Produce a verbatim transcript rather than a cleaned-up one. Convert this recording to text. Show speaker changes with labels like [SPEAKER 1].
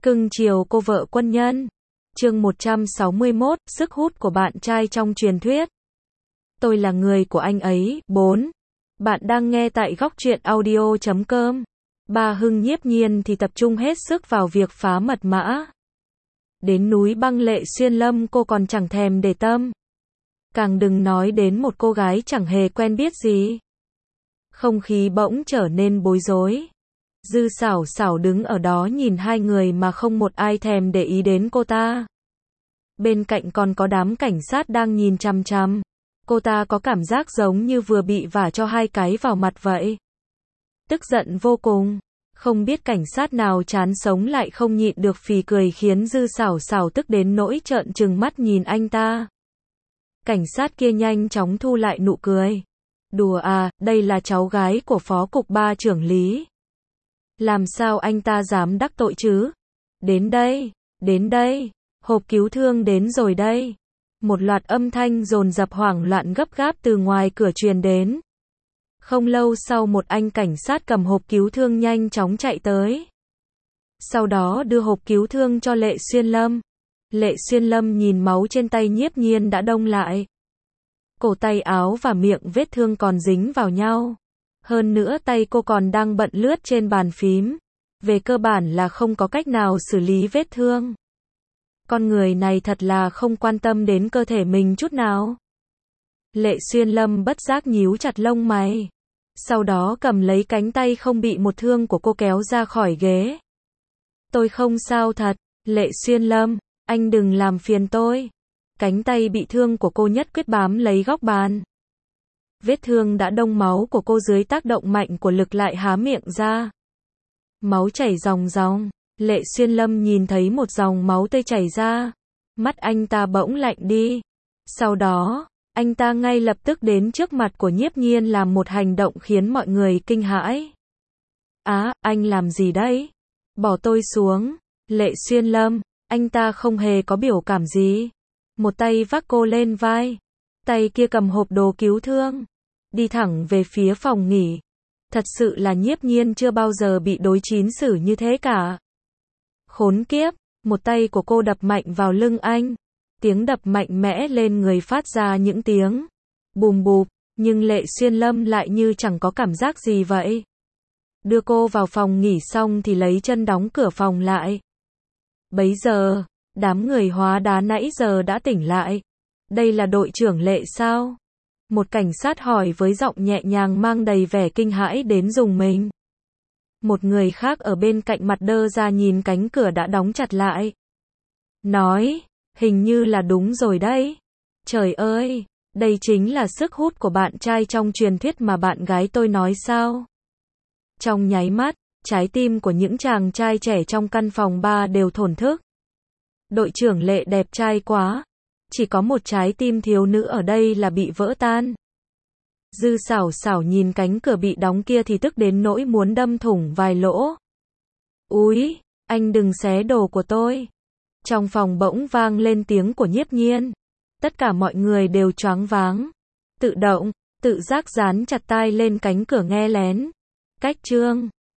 [SPEAKER 1] Cưng chiều cô vợ quân nhân. Chương một trăm sáu mươi mốt, sức hút của bạn trai trong truyền thuyết. Tôi là người của anh ấy. bốn. Bạn đang nghe tại góc truyện audio chấm com. Ba Hưng nhiếp nhiên thì tập trung hết sức vào việc phá mật mã. Đến núi băng Lệ Xuyên Lâm cô còn chẳng thèm để tâm. Càng đừng nói đến một cô gái chẳng hề quen biết gì. Không khí bỗng trở nên bối rối. Dư Sảo Sảo đứng ở đó nhìn hai người mà không một ai thèm để ý đến cô ta. Bên cạnh còn có đám cảnh sát đang nhìn chằm chằm. Cô ta có cảm giác giống như vừa bị vả cho hai cái vào mặt vậy. Tức giận vô cùng. Không biết cảnh sát nào chán sống lại không nhịn được phì cười khiến Dư Sảo Sảo tức đến nỗi trợn trừng mắt nhìn anh ta. Cảnh sát kia nhanh chóng thu lại nụ cười. Đùa à, đây là cháu gái của phó cục ba trưởng lý. Làm sao anh ta dám đắc tội chứ? Đến đây, đến đây, hộp cứu thương đến rồi đây. Một loạt âm thanh dồn dập hoảng loạn gấp gáp từ ngoài cửa truyền đến. Không lâu sau một anh cảnh sát cầm hộp cứu thương nhanh chóng chạy tới. Sau đó đưa hộp cứu thương cho Lệ Xuyên Lâm. Lệ Xuyên Lâm nhìn máu trên tay nhiếp nhiên đã đông lại. Cổ tay áo và miệng vết thương còn dính vào nhau. Hơn nữa tay cô còn đang bận lướt trên bàn phím. Về cơ bản là không có cách nào xử lý vết thương. Con người này thật là không quan tâm đến cơ thể mình chút nào. Lệ Xuyên Lâm bất giác nhíu chặt lông mày. Sau đó cầm lấy cánh tay không bị một thương của cô kéo ra khỏi ghế. Tôi không sao thật, Lệ Xuyên Lâm, anh đừng làm phiền tôi. Cánh tay bị thương của cô nhất quyết bám lấy góc bàn. Vết thương đã đông máu của cô dưới tác động mạnh của lực lại há miệng ra. Máu chảy ròng ròng. Lệ Xuyên Lâm nhìn thấy một dòng máu tươi chảy ra. Mắt anh ta bỗng lạnh đi. Sau đó, anh ta ngay lập tức đến trước mặt của nhiếp nhiên làm một hành động khiến mọi người kinh hãi. Á, à, anh làm gì đấy? Bỏ tôi xuống. Lệ Xuyên Lâm, anh ta không hề có biểu cảm gì. Một tay vác cô lên vai. Tay kia cầm hộp đồ cứu thương. Đi thẳng về phía phòng nghỉ. Thật sự là nhiếp nhiên chưa bao giờ bị đối chín xử như thế cả. Khốn kiếp, một tay của cô đập mạnh vào lưng anh. Tiếng đập mạnh mẽ lên người phát ra những tiếng bùm bụp, nhưng Lệ Xuyên Lâm lại như chẳng có cảm giác gì vậy. Đưa cô vào phòng nghỉ xong thì lấy chân đóng cửa phòng lại. Bấy giờ, đám người hóa đá nãy giờ đã tỉnh lại. Đây là đội trưởng Lệ sao? Một cảnh sát hỏi với giọng nhẹ nhàng mang đầy vẻ kinh hãi đến rùng mình. Một người khác ở bên cạnh mặt đơ ra nhìn cánh cửa đã đóng chặt lại. Nói, hình như là đúng rồi đấy. Trời ơi, đây chính là sức hút của bạn trai trong truyền thuyết mà bạn gái tôi nói sao? Trong nháy mắt, trái tim của những chàng trai trẻ trong căn phòng ba đều thổn thức. Đội trưởng Lệ đẹp trai quá. Chỉ có một trái tim thiếu nữ ở đây là bị vỡ tan. Dư Sảo Sảo nhìn cánh cửa bị đóng kia thì tức đến nỗi muốn đâm thủng vài lỗ. Úi, anh đừng xé đồ của tôi. Trong phòng bỗng vang lên tiếng của nhiếp nhiên. Tất cả mọi người đều choáng váng. Tự động, tự giác dán chặt tai lên cánh cửa nghe lén. Cách chương